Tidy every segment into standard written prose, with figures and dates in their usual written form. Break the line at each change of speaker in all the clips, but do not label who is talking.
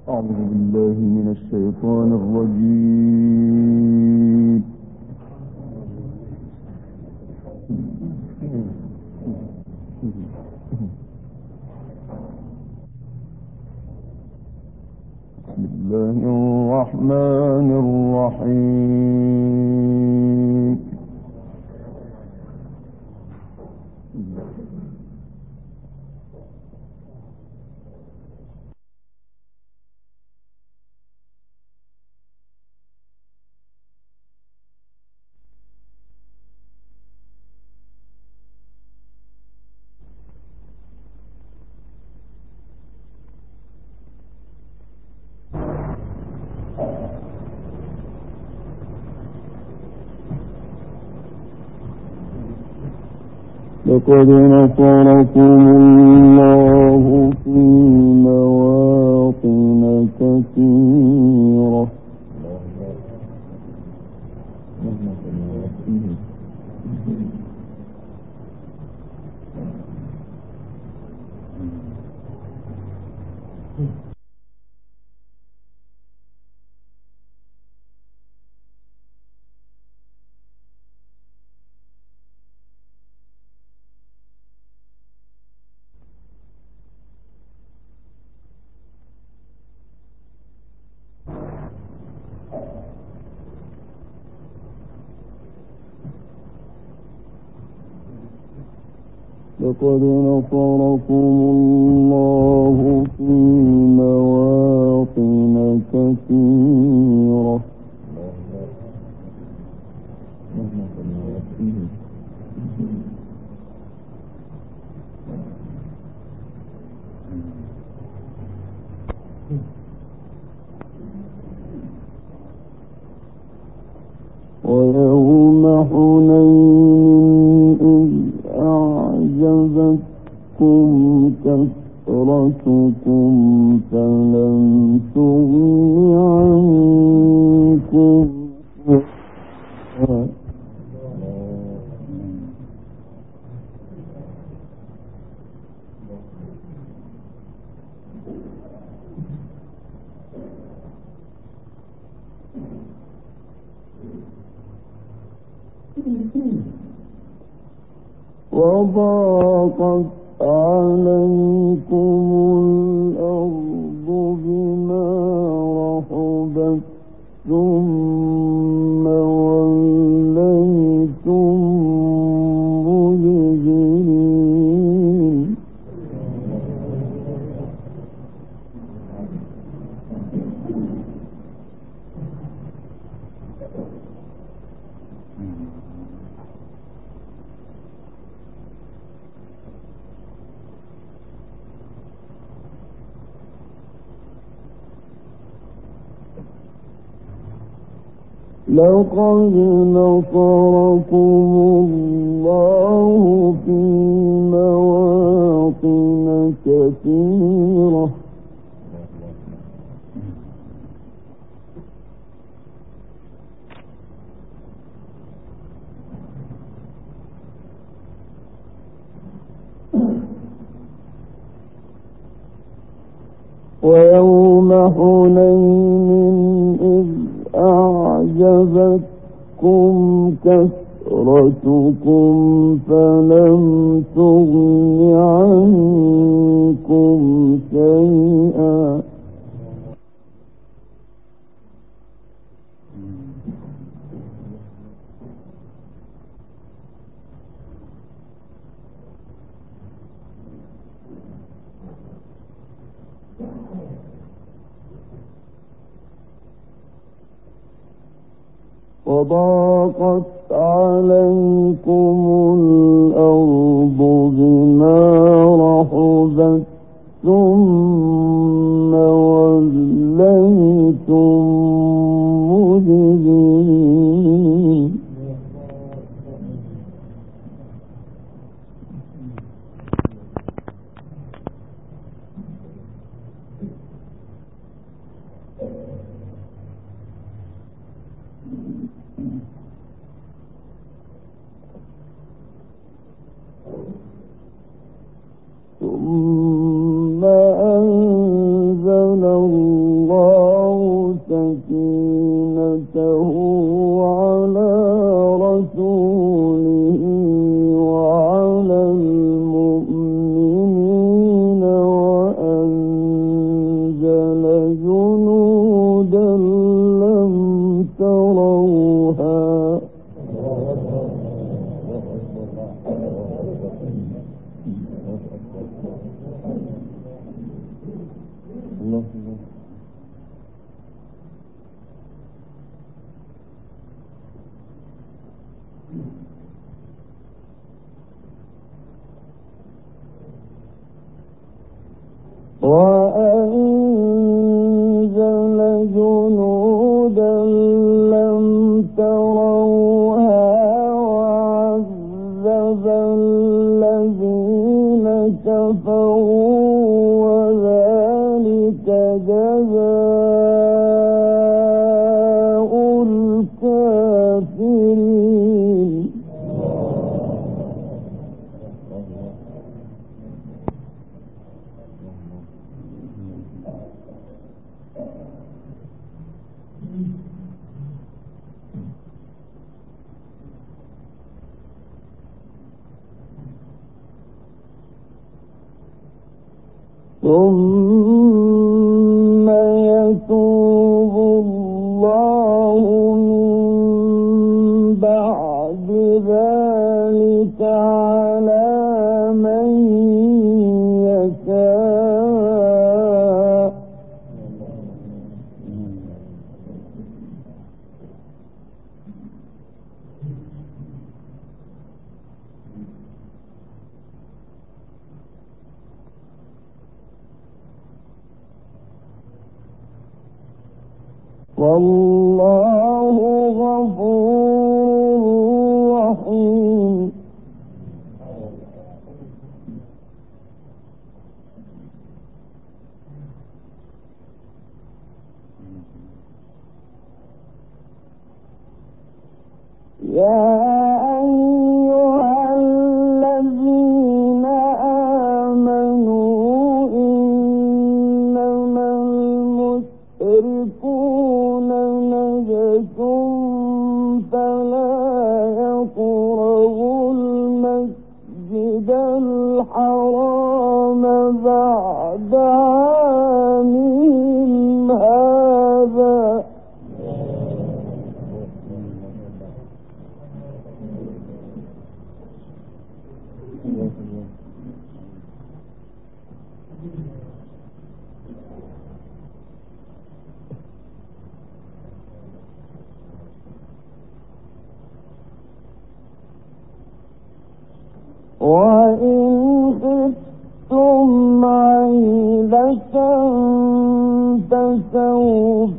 أعوذ بالله من الشيطان الرجيم. بسم الله الرحمن الرحيم. لقد نصركم الله في مواطن كثيرة لقد نصركم الله في مواطن كثيرة ويوم حنين إذ أعجبتكم كثرتكم فلم تغن عنكم وضاقت عليكم الأرض بما رحبت ثم وليتم مدبرين لقد نصركم الله في مواطن كثيرة ويوم حنين إذ أعجبتكم كثرتكم فلم تغن عنكم شيئا وضاقت عليكم الأرض بما رحبت ثم وليتم مدبرين ثم أنزل الله وأنزل جنودا لم تروها وعذب الذين كفروا وذلك جزاء الكافرين. ثم يتوب الله من بعد ذلك على من يشاء. والله غفور رحيم. يا أيها الذين آمنوا إنما المشركون نجس فلا يقربوا المسجد الحرام بعد عامهم هذا. وإن خفتم عيلة فسوف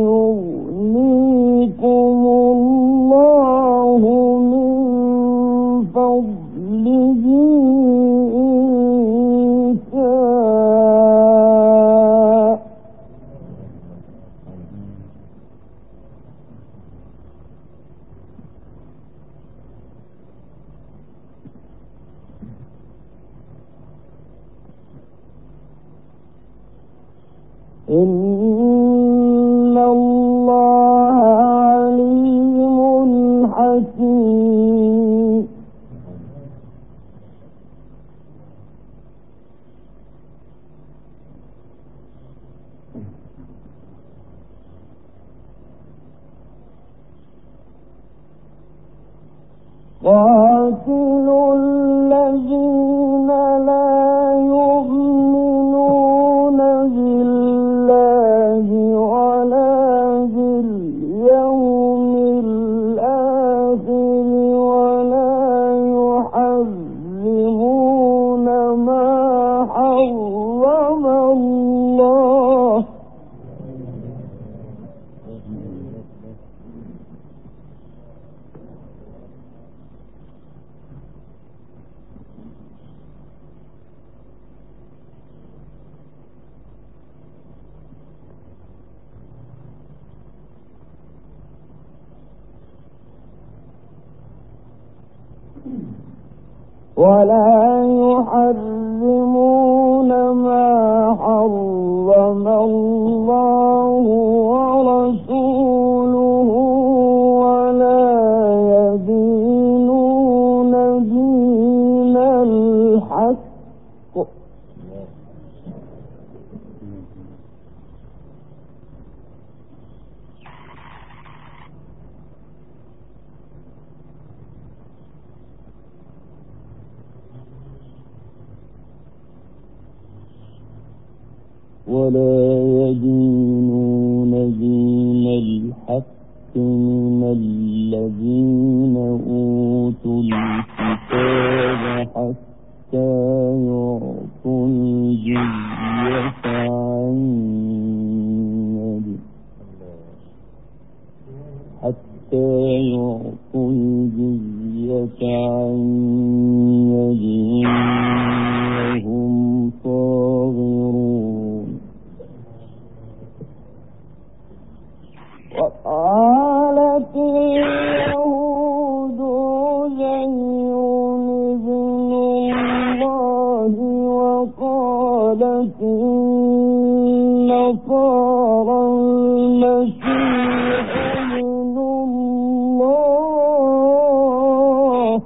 يغنيكم الله من فضله إن شاء. إن الله عليم حكيم. قاتلوا الذين لا يؤمنون بالله ولا باليوم الآخر ولا يحرمون ما حرم الله ولا يحرمون ما حرم الله ورسوله ولا يدينون دين الحق من الذين أوتوا الكتاب حتى يعطوا الجزية عن يد وهم صاغرون. وقالت اليهود عزير ابن الله وقالت النصارى المسيح ابن الله.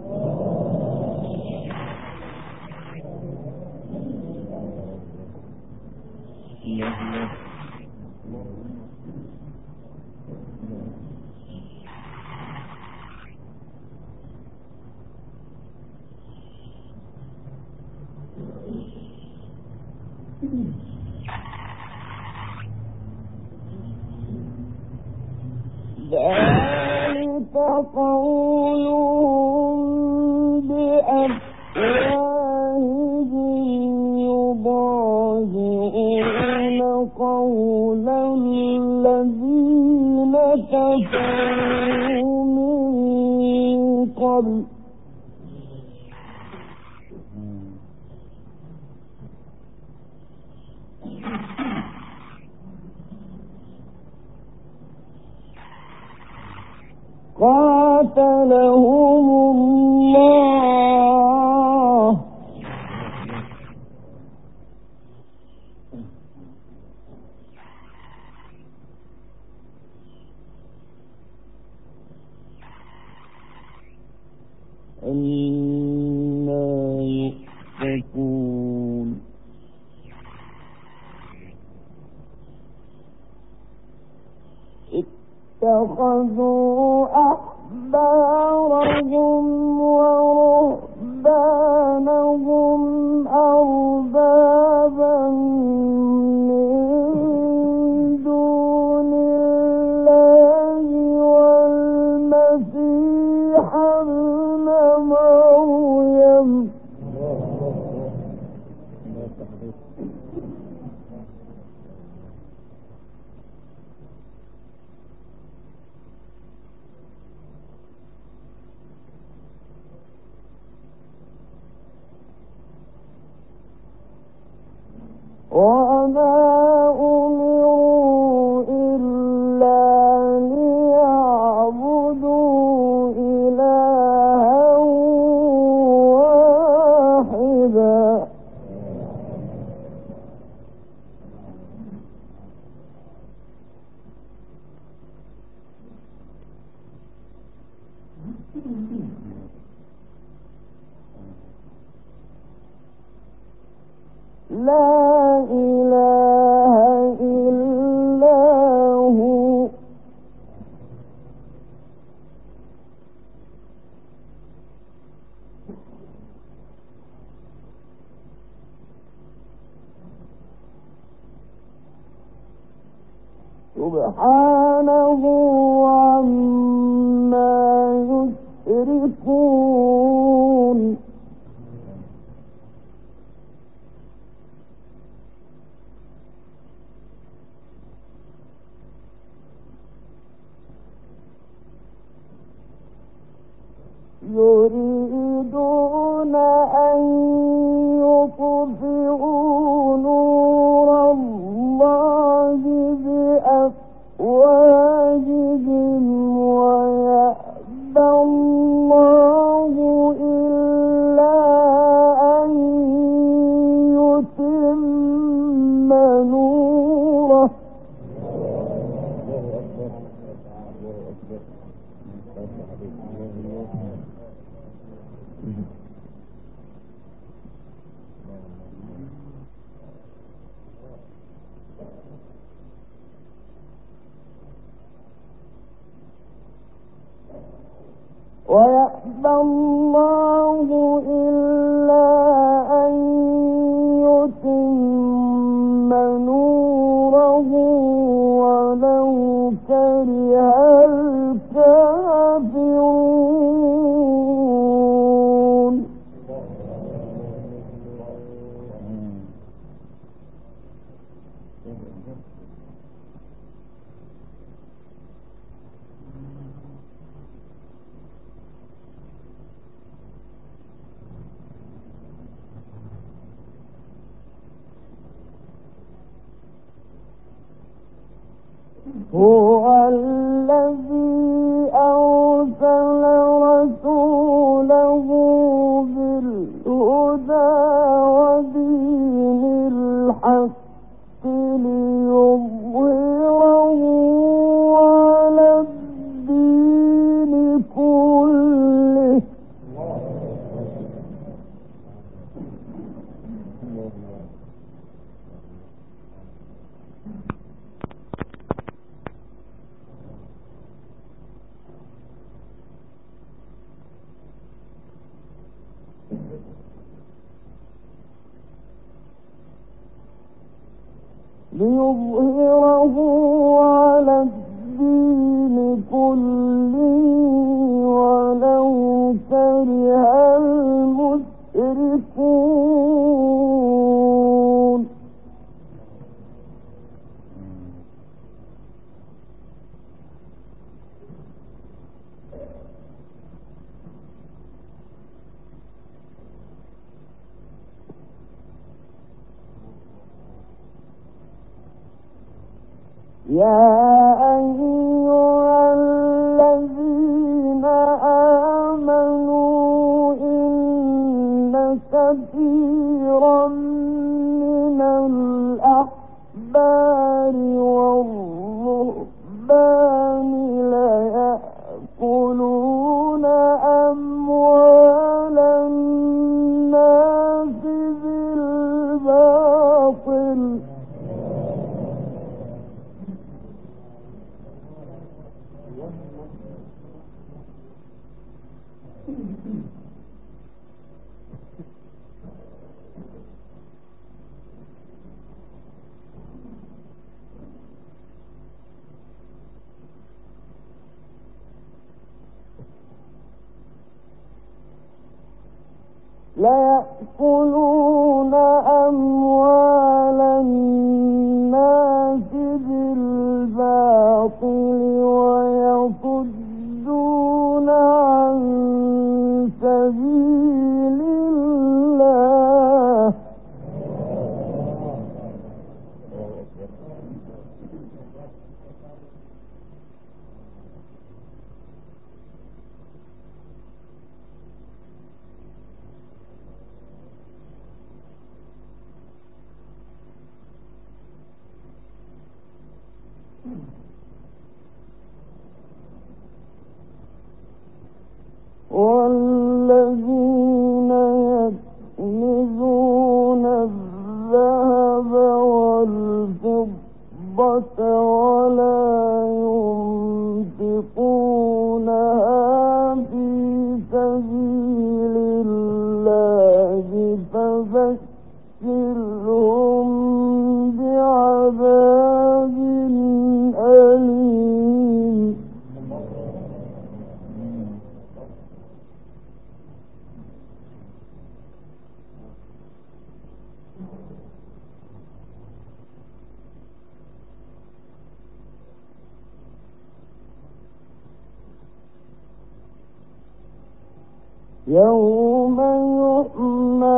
ذلك قولهم بأفواههم يضاهئون قول الذين كفروا من قبل قاتلهم الله أنى يؤفكون. اتخذوا أحبارهم ورهبانهم أربابا من دون الله والمسيح ابن مريم وما أمروا إلا ليعبدوا إلها واحدا لا إله إلا هو سبحانه عما يشركون. يريدون أن يطفئوا نور الله بأفواههم ويأبى الله إلا أن يتم نوره. ويأبى الله إلا أن يتم نوره ولو كره الكافرون. هو الذي أرسل رسوله بالهدى ودين الحق ليظهره على الدين كله. ليظهره على الدين كله ولو كره المشركون. يا أيها الذين آمنوا إن كثيرا من الأحبار والرهبان ليأكلون أموال الناس بالباطل ليأكلون أموال الناس بالباطل ويصدون عن سبيل الله. والذين يكنزون الذهب والفضة ولا ينفقونها في سبيل الله فبشرهم بعذاب أليم. يوم يحمى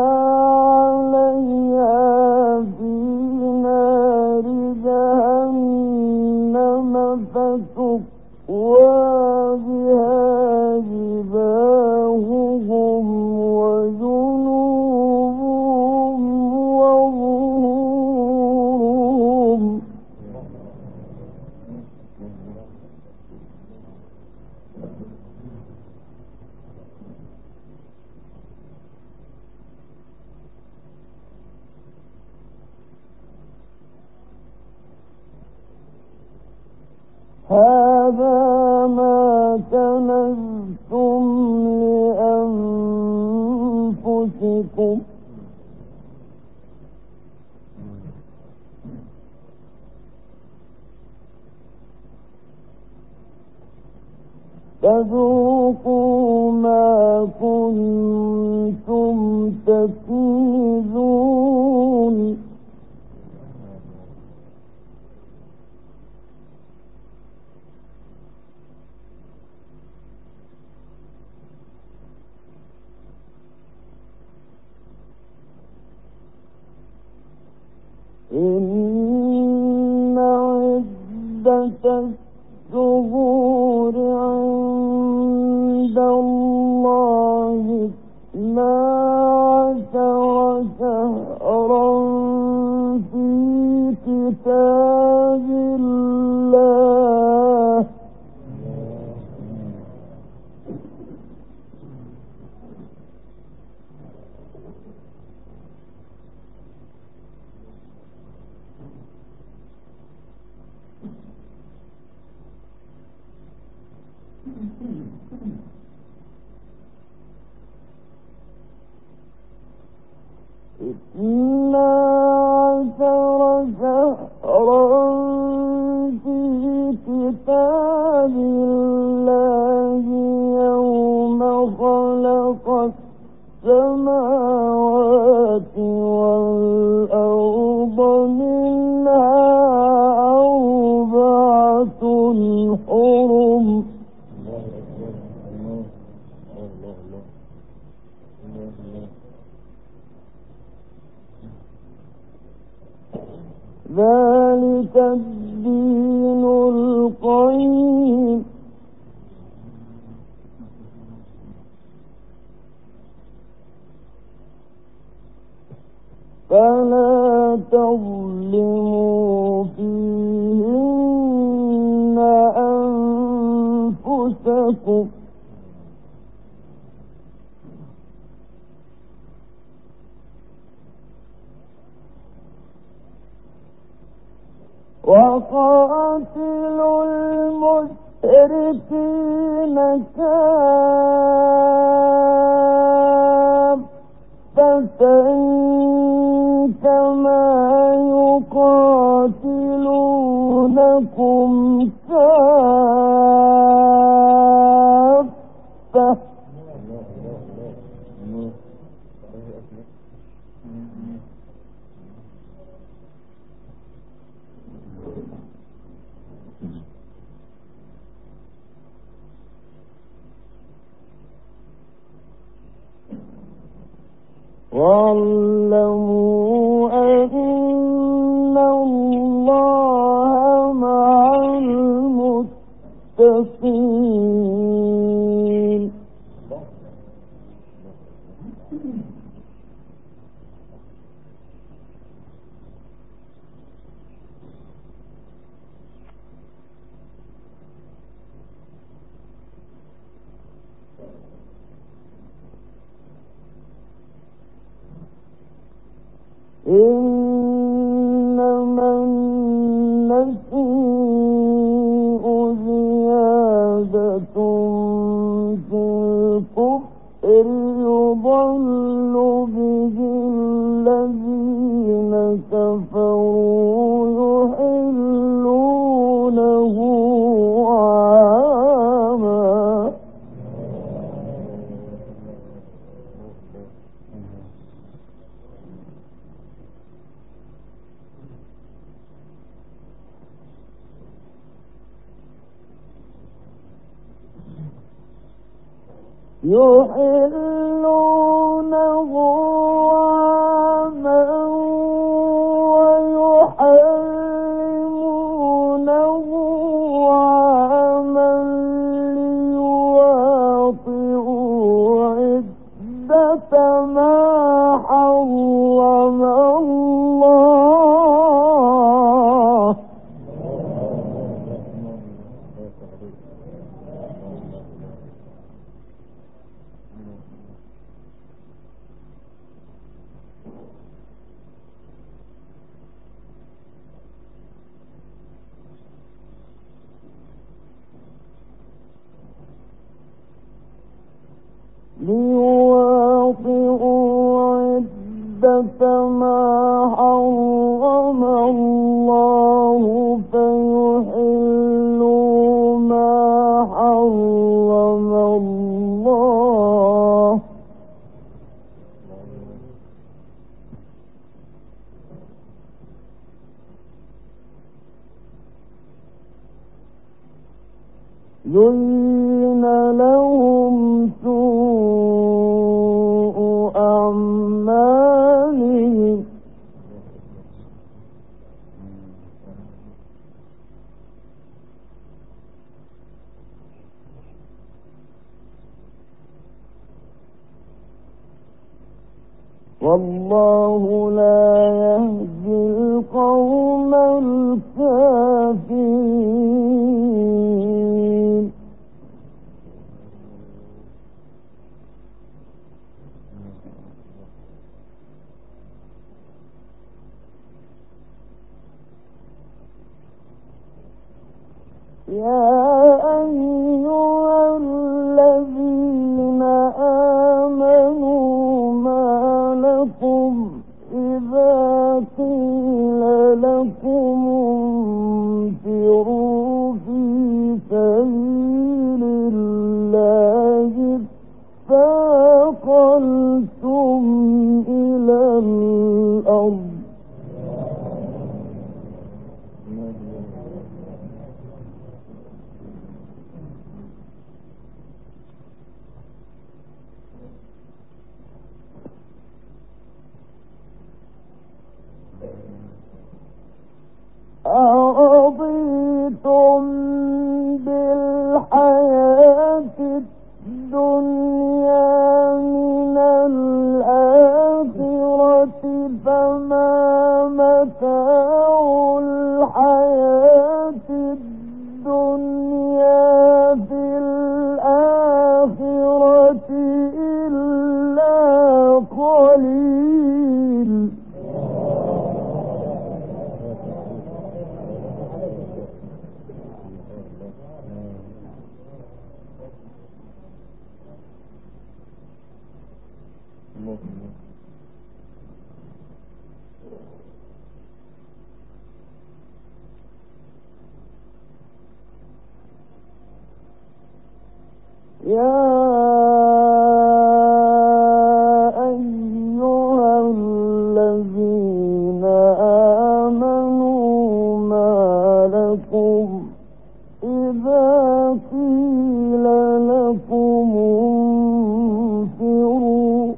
عليها في نار جهنم فتكوى بها جباههم وجنوبهم وظهورهم. هذا ما كنزتم لأنفسكم فذوقوا ما كنتم تكنزون. إن عدة الشهور عند الله 12 شهرا في كتاب الله إثنا عشر شهرا في كتاب الله يوم خلق السماوات والأرض منها أربعة حرم ذلك الدين القيم فلا تظلموا فيهن أنفسكم وقاتلوا المشركين كافة كما يقاتلونكم كافة واعلموا أن الله مع المتقين إنما النسيء زيادة في الكفر يضل به الذين كفروا يحلونه عاما يحلونه عاما ويحرمونه عاما ليواطئوا عدة ما حرم الله عدة ما حرم الله فيحلوا ما حرم الله زين لهم سوء أعمالهم والله لا يهدي القوم الكافرين. يا أيها الذين آمنوا ما لكم إذا قيل لكم انفروا في سبيل الله اثاقلتم إلى الأرض أرضيتم بالحياة الدنيا من الآخرة فما متاع الحياة الدنيا في الآخرة إلا قليل. يا أيها الذين آمنوا ما لكم إذا قيل لكم انفروا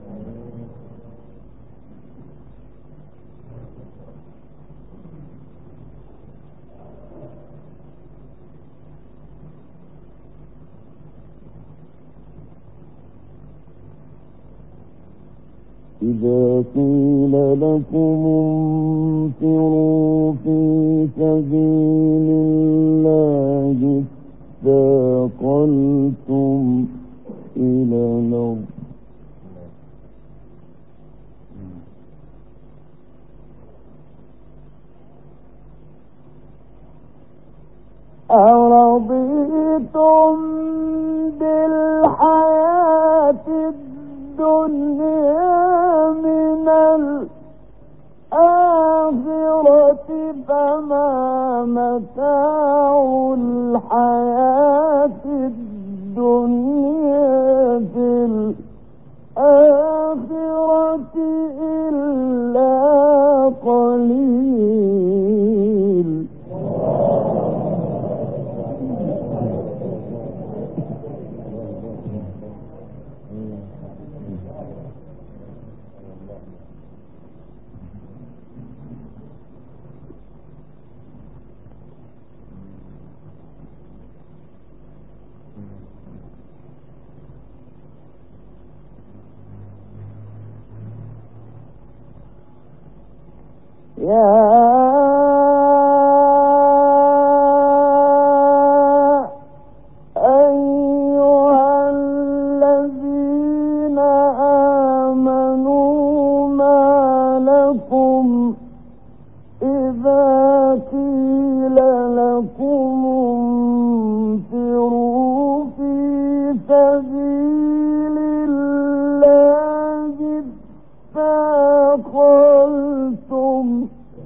إذا قيل لكم انفروا في سبيل الله اثاقلتم إلى الأرض أرضيتم بالحياة الدنيا من الآخرة فما متاع الحياة الدنيا في الآخرة إلا قليل. يا أيها الذين آمنوا ما لكم إذا قيل لكم انفروا في سبيل الله اثاقلتم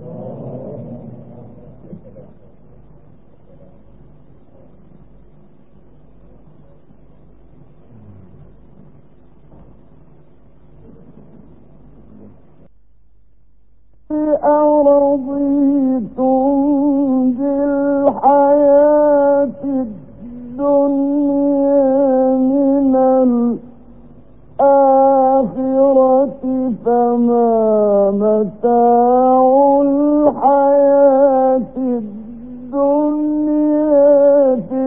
أرضيتم بالحياة الدنيا من الآخرة فما متاع الحياة الدنيا في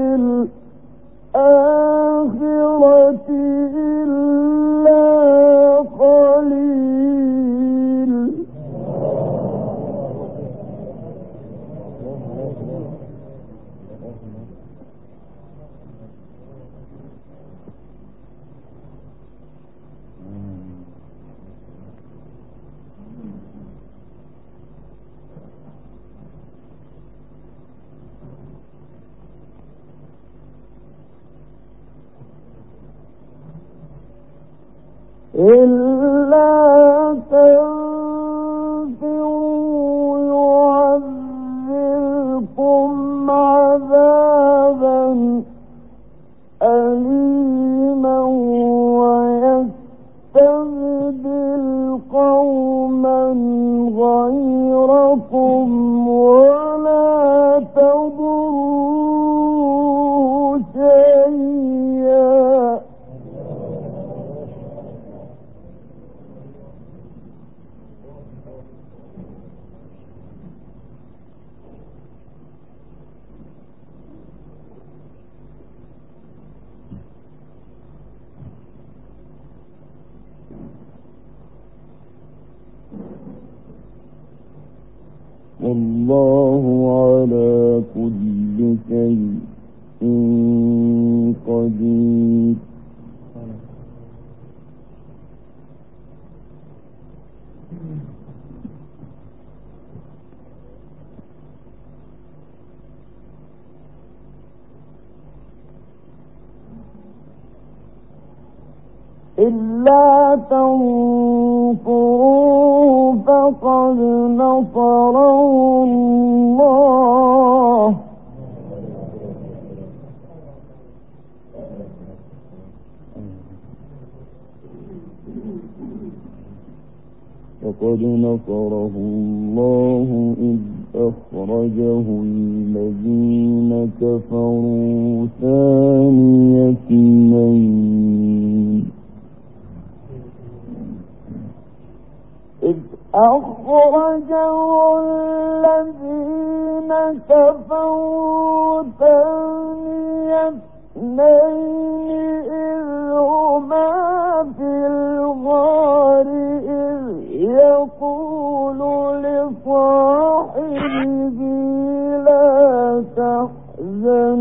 الآخرة إلا قليل. إلا تنفروا يعذبكم عذابا أليما ويستبدل قوما غيركم ولا تضروه شيئا. والله على كل شيء قدير. إلا تنصروه فقد نصره الله إذ أخرجه الذين كفروا ثاني اثنين إذ أخرجه الذين كفروا ثاني اثنين إذ هما في الغار إذ يقول لصاحبه لا تحزن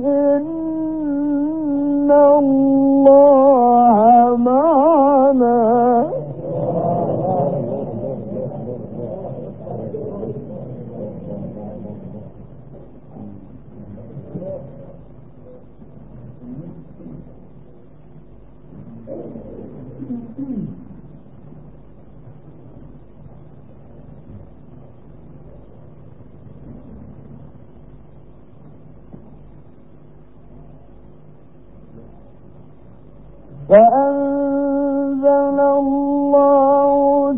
إن الله معنا. فأنزل الله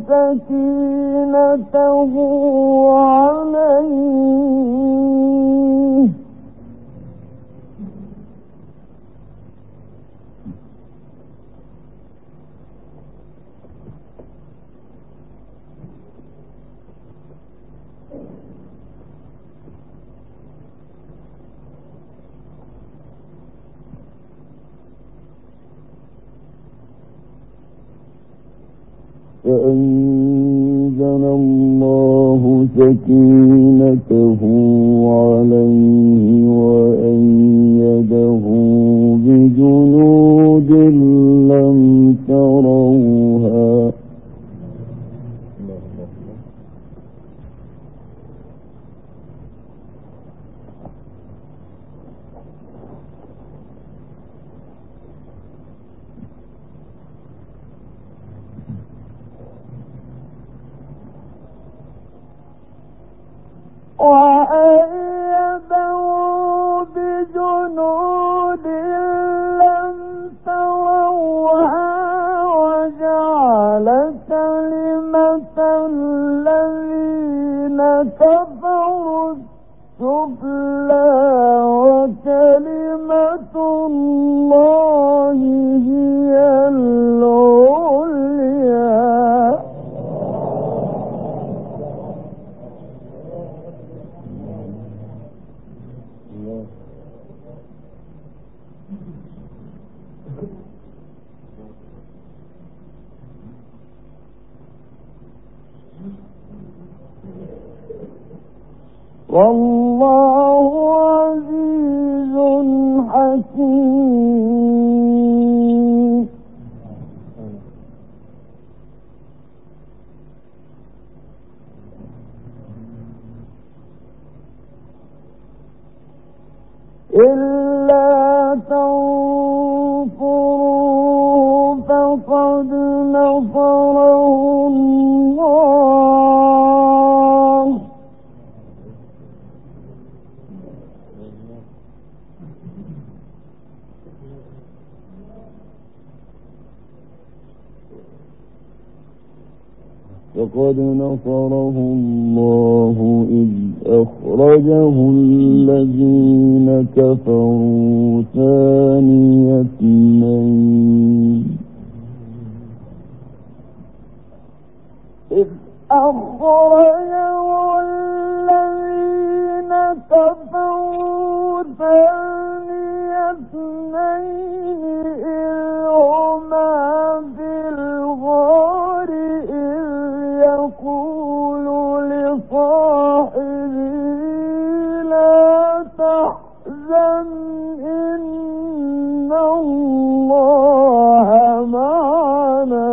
سكينته عليه فأنزل الله سكينته عليه وأيده بجنود لم تروها وأيده بجنود لم تروها وجعل كلمة الذين كفروا السفلى وكلمة الله هي العليا. والله عزيز حكيم. إلا تنصروه فقد فقد نصره الله إذ أخرجه الذين كفروا ثاني اثنين إذ أخرجه الذين كفروا ثاني اثنين إذ هما في الغار إذ يقول لصاحبه لا تحزن إن الله معنا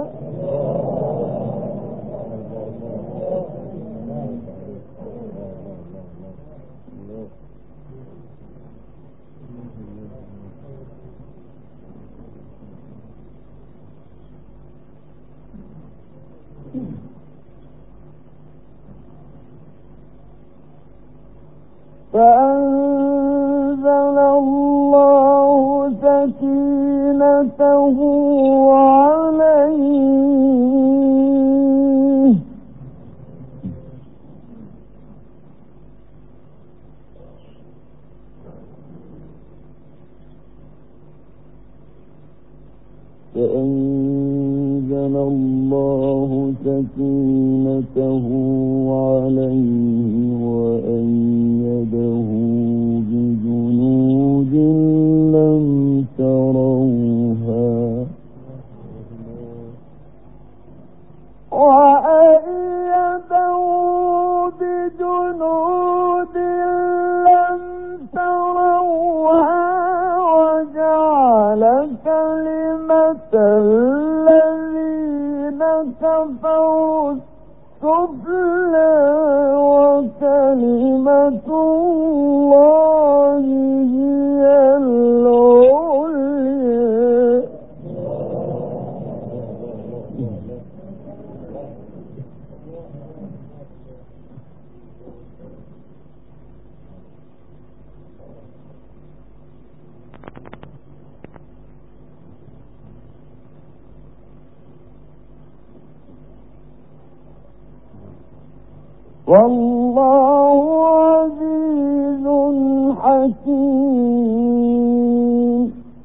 فأنزل الله سكينته عليه وأيده بجنود لم تروها وجعل كلمة الذين كفروا السفلى وكلمة الله هي العليا والله عزيز حكيم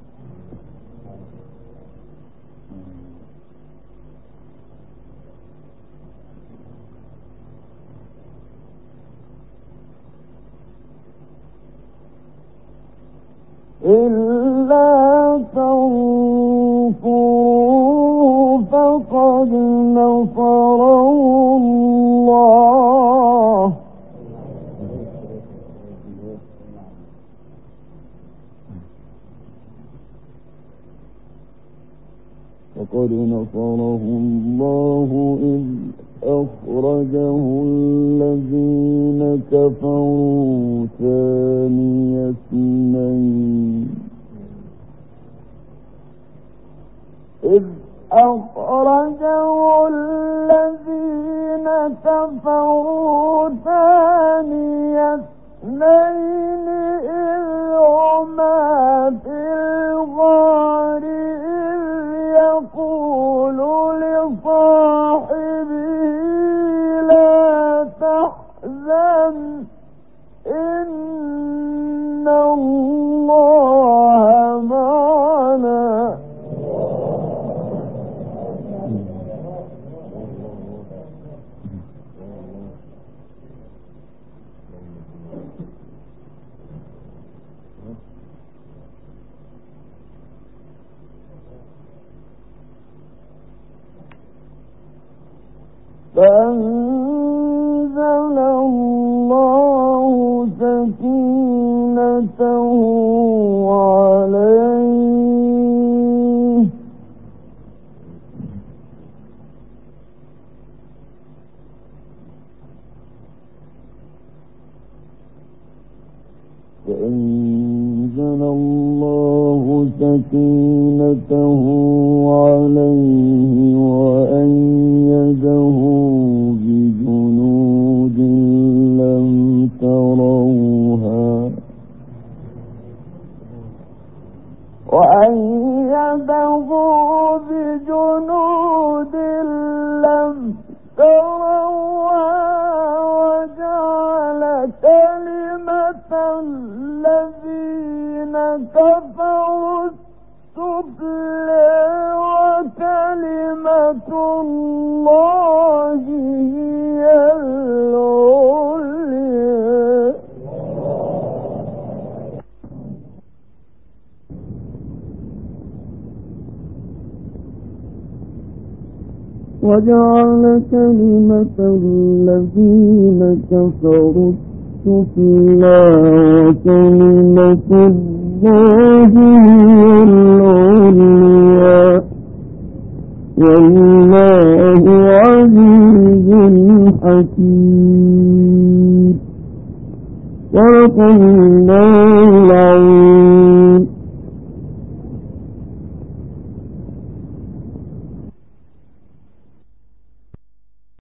إلا تنصروه فقد نصره الله إذ أخرجه الذين كفروا ثاني اثنين إذ أخرجه الذين كفروا ثاني اثنين إذ هما في الغار يقول لصاحبه لا تحزن إن الله معنا فأنزل الله سكينته عليه وأيده بجنود لم تروها تروها وجعل كلمة الذين كفروا السفلى وكلمة الله هي العليا وجعل كلمة الذين كفروا السفلى وكلمة الله هي العليا والله عزيز حكيم صدق الله العظيم.